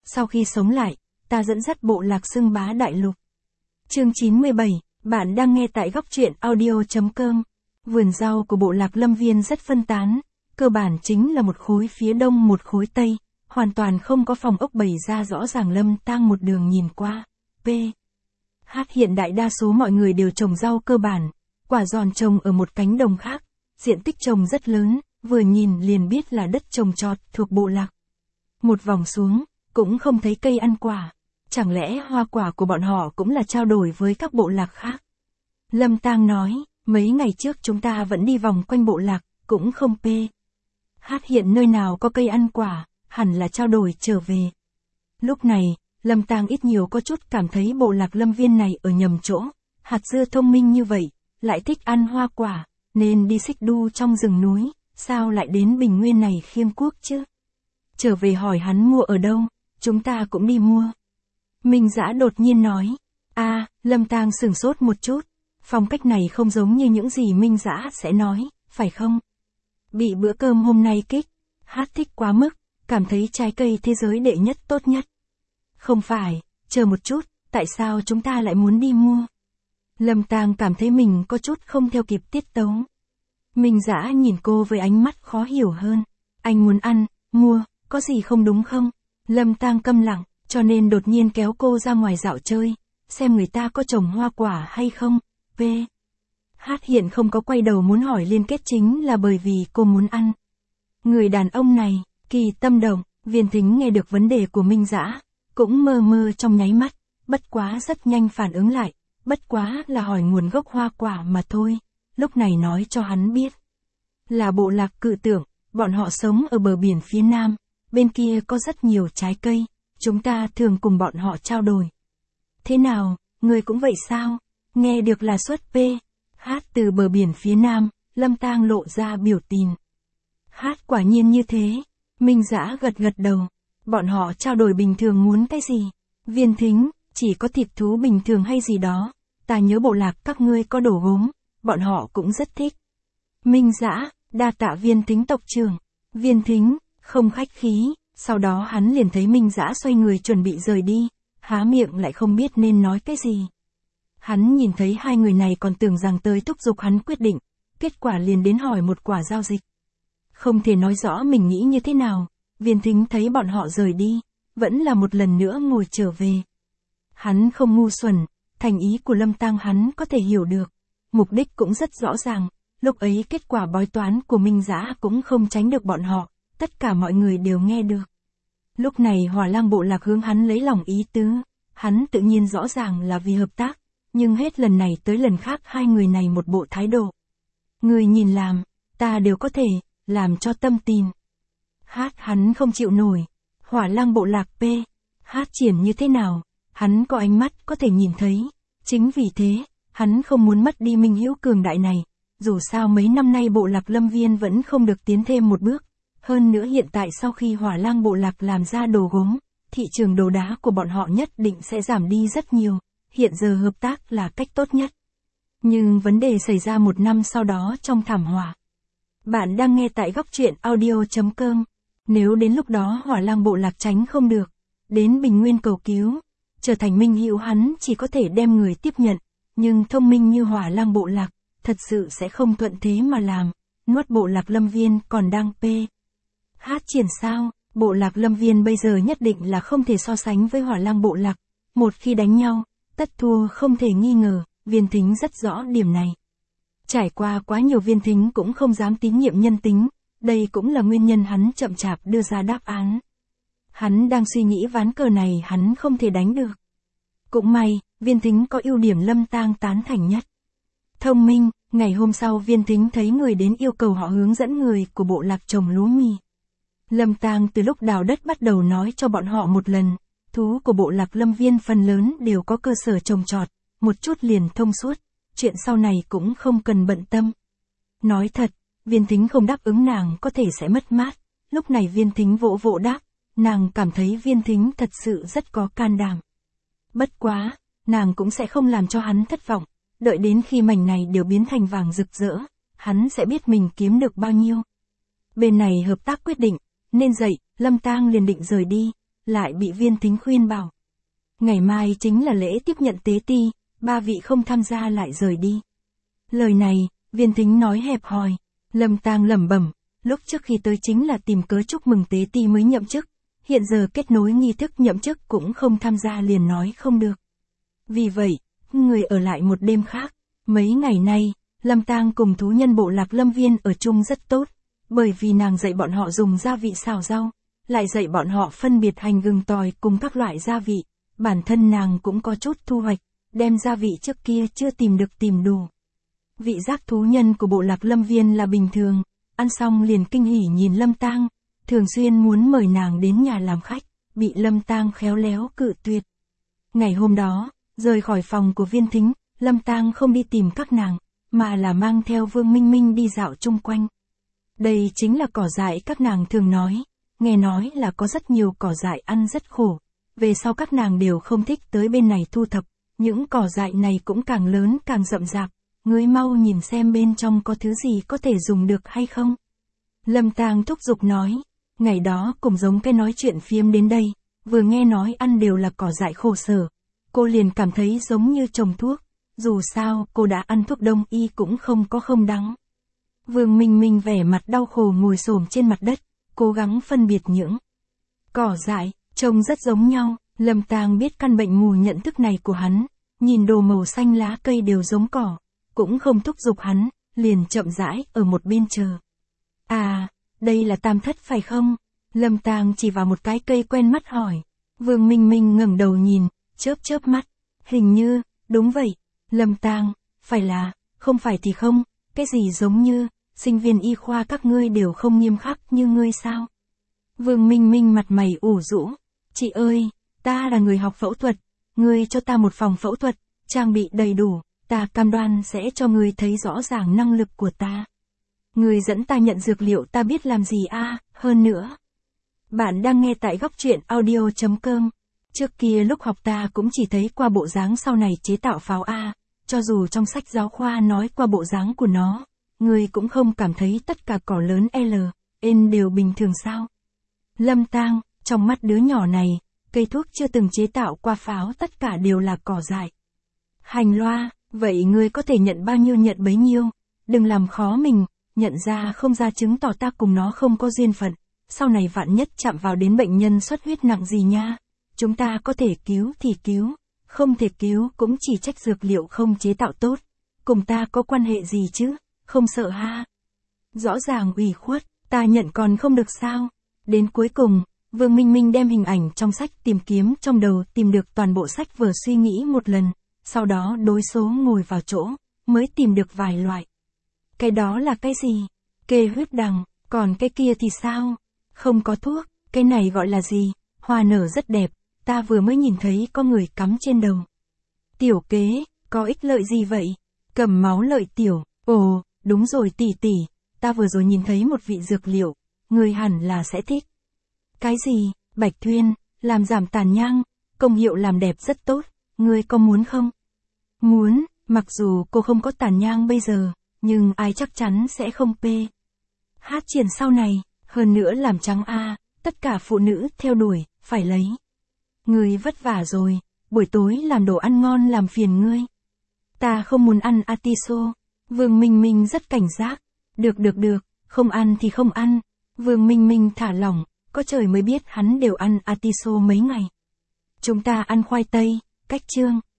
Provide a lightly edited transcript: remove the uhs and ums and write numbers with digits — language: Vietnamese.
sau khi sống lại, ta dẫn dắt bộ lạc xưng bá đại lục. Chương 97, bạn đang nghe tại góc truyện audio.com. Vườn rau của bộ lạc Lâm Viên rất phân tán, cơ bản chính là một khối phía đông một khối tây, hoàn toàn không có phòng ốc bày ra rõ ràng. Lâm Tang một đường nhìn qua. Hiện đại đa số mọi người đều trồng rau cơ bản, quả giòn trồng ở một cánh đồng khác, diện tích trồng rất lớn, vừa nhìn liền biết là đất trồng trọt thuộc bộ lạc. Một vòng xuống, cũng không thấy cây ăn quả, chẳng lẽ hoa quả của bọn họ cũng là trao đổi với các bộ lạc khác? Lâm Tang nói, mấy ngày trước chúng ta vẫn đi vòng quanh bộ lạc, cũng không hiện nơi nào có cây ăn quả, hẳn là trao đổi trở về. Lúc này, Lâm Tang ít nhiều có chút cảm thấy bộ lạc Lâm Viên này ở nhầm chỗ, hạt dưa thông minh như vậy, lại thích ăn hoa quả, nên đi xích đu trong rừng núi, sao lại đến Bình Nguyên này Khiêm Quốc chứ? Trở về hỏi hắn mua ở đâu, chúng ta cũng đi mua. Minh Dã đột nhiên nói. Lâm Tang sửng sốt một chút, phong cách này không giống như những gì Minh Dã sẽ nói, phải không? Bị bữa cơm hôm nay kích, thích quá mức, cảm thấy trái cây thế giới đệ nhất tốt nhất. Không phải, chờ một chút, tại sao chúng ta lại muốn đi mua? Lâm Tang cảm thấy mình có chút không theo kịp tiết tấu. Minh Dã nhìn cô với ánh mắt khó hiểu hơn. Anh muốn ăn, mua, có gì không đúng không? Lâm Tang câm lặng, cho nên đột nhiên kéo cô ra ngoài dạo chơi, xem người ta có trồng hoa quả hay không. Hiện không có quay đầu muốn hỏi liên kết chính là bởi vì cô muốn ăn. Người đàn ông này, kỳ tâm động. Viên Thính nghe được vấn đề của Minh Dã, cũng mơ mơ trong nháy mắt, bất quá rất nhanh phản ứng lại, bất quá là hỏi nguồn gốc hoa quả mà thôi, lúc này nói cho hắn biết. Là bộ lạc Cự Tượng, bọn họ sống ở bờ biển phía nam, bên kia có rất nhiều trái cây, chúng ta thường cùng bọn họ trao đổi. Thế nào, người cũng vậy sao? Nghe được là xuất từ bờ biển phía nam, Lâm Tang lộ ra biểu tình. Quả nhiên như thế. Minh Dã gật đầu. Bọn họ trao đổi bình thường muốn cái gì? Viên Thính, chỉ có thịt thú bình thường hay gì đó. Ta nhớ bộ lạc các ngươi có đồ gốm, bọn họ cũng rất thích. Minh Dã, đa tạ Viên Thính tộc trưởng. Viên Thính, không khách khí. Sau đó hắn liền thấy Minh Dã xoay người chuẩn bị rời đi, há miệng lại không biết nên nói cái gì. Hắn nhìn thấy hai người này còn tưởng rằng tới thúc giục hắn quyết định, kết quả liền đến hỏi một quả giao dịch. Không thể nói rõ mình nghĩ như thế nào, Viên Thính thấy bọn họ rời đi, vẫn là một lần nữa ngồi trở về. Hắn không ngu xuẩn, thành ý của Lâm Tang hắn có thể hiểu được, mục đích cũng rất rõ ràng, lúc ấy kết quả bói toán của Minh Dã cũng không tránh được bọn họ, tất cả mọi người đều nghe được. Lúc này Hỏa Lang bộ lạc hướng hắn lấy lòng ý tứ, hắn tự nhiên rõ ràng là vì hợp tác, nhưng hết lần này tới lần khác hai người này một bộ thái độ. Người nhìn làm, ta đều có thể, làm cho tâm tin. Hắn không chịu nổi. Hỏa Lang bộ lạc triển như thế nào, hắn có ánh mắt có thể nhìn thấy. Chính vì thế, hắn không muốn mất đi minh hữu cường đại này. Dù sao mấy năm nay bộ lạc Lâm Viên vẫn không được tiến thêm một bước. Hơn nữa hiện tại sau khi Hỏa Lang bộ lạc làm ra đồ gốm, thị trường đồ đá của bọn họ nhất định sẽ giảm đi rất nhiều. Hiện giờ hợp tác là cách tốt nhất. Nhưng vấn đề xảy ra một năm sau đó trong thảm họa. Bạn đang nghe tại góc truyện audio.com. Nếu đến lúc đó Hỏa Lang bộ lạc tránh không được, đến Bình Nguyên cầu cứu, trở thành minh hữu hắn chỉ có thể đem người tiếp nhận, nhưng thông minh như Hỏa Lang bộ lạc, thật sự sẽ không thuận thế mà làm, nuốt bộ lạc Lâm Viên còn đang triển sao, bộ lạc Lâm Viên bây giờ nhất định là không thể so sánh với Hỏa Lang bộ lạc, một khi đánh nhau, tất thua không thể nghi ngờ, Viên Thính rất rõ điểm này. Trải qua quá nhiều Viên Thính cũng không dám tín nhiệm nhân tính, đây cũng là nguyên nhân hắn chậm chạp đưa ra đáp án. Hắn đang suy nghĩ ván cờ này hắn không thể đánh được. Cũng may, Viên Thính có ưu điểm Lâm Tang tán thành nhất. Thông minh, ngày hôm sau Viên Thính thấy người đến yêu cầu họ hướng dẫn người của bộ lạc trồng lúa mì. Lâm Tang từ lúc đào đất bắt đầu nói cho bọn họ một lần, thú của bộ lạc Lâm Viên phần lớn đều có cơ sở trồng trọt, một chút liền thông suốt, chuyện sau này cũng không cần bận tâm. Nói thật, Viên Thính không đáp ứng nàng có thể sẽ mất mát, lúc này Viên Thính vỗ vỗ đáp, nàng cảm thấy Viên Thính thật sự rất có can đảm. Bất quá, nàng cũng sẽ không làm cho hắn thất vọng, đợi đến khi mảnh này đều biến thành vàng rực rỡ, hắn sẽ biết mình kiếm được bao nhiêu. Bên này hợp tác quyết định, nên dậy, Lâm Tang liền định rời đi, lại bị Viên Thính khuyên bảo. Ngày mai chính là lễ tiếp nhận tế ti, 3 vị không tham gia lại rời đi. Lời này, Viên Thính nói hẹp hòi. Lâm Tang lẩm bẩm, lúc trước khi tới chính là tìm cớ chúc mừng tế ti mới nhậm chức, hiện giờ kết nối nghi thức nhậm chức cũng không tham gia liền nói không được. Vì vậy, người ở lại một đêm khác. Mấy ngày nay, Lâm Tang cùng thú nhân bộ lạc Lâm Viên ở chung rất tốt, bởi vì nàng dạy bọn họ dùng gia vị xào rau, lại dạy bọn họ phân biệt hành gừng tỏi cùng các loại gia vị, bản thân nàng cũng có chút thu hoạch, đem gia vị trước kia chưa tìm được tìm đủ. Vị giác thú nhân của bộ lạc Lâm Viên là bình thường, ăn xong liền kinh hỉ nhìn Lâm Tang, thường xuyên muốn mời nàng đến nhà làm khách, bị Lâm Tang khéo léo cự tuyệt. Ngày hôm đó, rời khỏi phòng của Viên Thính, Lâm Tang không đi tìm các nàng, mà là mang theo Vương Minh Minh đi dạo chung quanh. Đây chính là cỏ dại các nàng thường nói, nghe nói là có rất nhiều cỏ dại ăn rất khổ, về sau các nàng đều không thích tới bên này thu thập, những cỏ dại này cũng càng lớn càng rậm rạp, ngươi mau nhìn xem bên trong có thứ gì có thể dùng được hay không. Lâm Tang thúc giục nói, ngày đó cùng giống cái nói chuyện phiếm đến đây, vừa nghe nói ăn đều là cỏ dại khổ sở, cô liền cảm thấy giống như trồng thuốc, dù sao cô đã ăn thuốc đông y cũng không đắng. Vương Minh Minh vẻ mặt đau khổ ngồi xổm trên mặt đất, cố gắng phân biệt những cỏ dại, trông rất giống nhau. Lâm Tang biết căn bệnh mù nhận thức này của hắn, nhìn đồ màu xanh lá cây đều giống cỏ, cũng không thúc giục hắn, liền chậm rãi ở một bên chờ. À, đây là tam thất phải không? Lâm Tang chỉ vào một cái cây quen mắt hỏi. Vương Minh Minh ngẩng đầu nhìn, chớp mắt, hình như, đúng vậy. Lâm Tang, phải là, không phải thì không, cái gì giống như, sinh viên y khoa các ngươi đều không nghiêm khắc như ngươi sao? Vương Minh Minh mặt mày ủ rũ, chị ơi, ta là người học phẫu thuật, ngươi cho ta một phòng phẫu thuật, trang bị đầy đủ, ta cam đoan sẽ cho ngươi thấy rõ ràng năng lực của ta. Ngươi dẫn ta nhận dược liệu ta biết làm gì a, hơn nữa. Bạn đang nghe tại góc truyện audio.com. Trước kia lúc học ta cũng chỉ thấy qua bộ dáng sau này chế tạo pháo a, cho dù trong sách giáo khoa nói qua bộ dáng của nó, ngươi cũng không cảm thấy tất cả cỏ lớn L, N đều bình thường sao? Lâm Tang, trong mắt đứa nhỏ này, cây thuốc chưa từng chế tạo qua pháo tất cả đều là cỏ dại. Hành loa, vậy ngươi có thể nhận bao nhiêu nhận bấy nhiêu, đừng làm khó mình, nhận ra không ra chứng tỏ ta cùng nó không có duyên phận, sau này vạn nhất chạm vào đến bệnh nhân xuất huyết nặng gì nha, chúng ta có thể cứu thì cứu, không thể cứu cũng chỉ trách dược liệu không chế tạo tốt, cùng ta có quan hệ gì chứ, không sợ ha. Rõ ràng ủy khuất, ta nhận còn không được sao. Đến cuối cùng, Vương Minh Minh đem hình ảnh trong sách tìm kiếm trong đầu tìm được toàn bộ sách vừa suy nghĩ một lần, sau đó đối số ngồi vào chỗ, mới tìm được vài loại. Cái đó là cái gì? Kê huyết đằng, còn cái kia thì sao? Không có thuốc, cái này gọi là gì? Hoa nở rất đẹp, ta vừa mới nhìn thấy có người cắm trên đầu. Tiểu kế, có ích lợi gì vậy? Cầm máu lợi tiểu, ồ, đúng rồi tỷ tỷ, ta vừa rồi nhìn thấy một vị dược liệu, người hẳn là sẽ thích. Cái gì? Bạch Thuyên, làm giảm tàn nhang, công hiệu làm đẹp rất tốt, ngươi có muốn không? Muốn, mặc dù cô không có tàn nhang bây giờ, nhưng ai chắc chắn sẽ không hát triển sau này, hơn nữa làm trắng a, tất cả phụ nữ theo đuổi, phải lấy. Ngươi vất vả rồi, buổi tối làm đồ ăn ngon làm phiền ngươi. Ta không muốn ăn atiso. Vương Minh Minh rất cảnh giác. Được, không ăn thì không ăn. Vương Minh Minh thả lỏng, có trời mới biết hắn đều ăn atiso mấy ngày. Chúng ta ăn khoai tây, cách chương.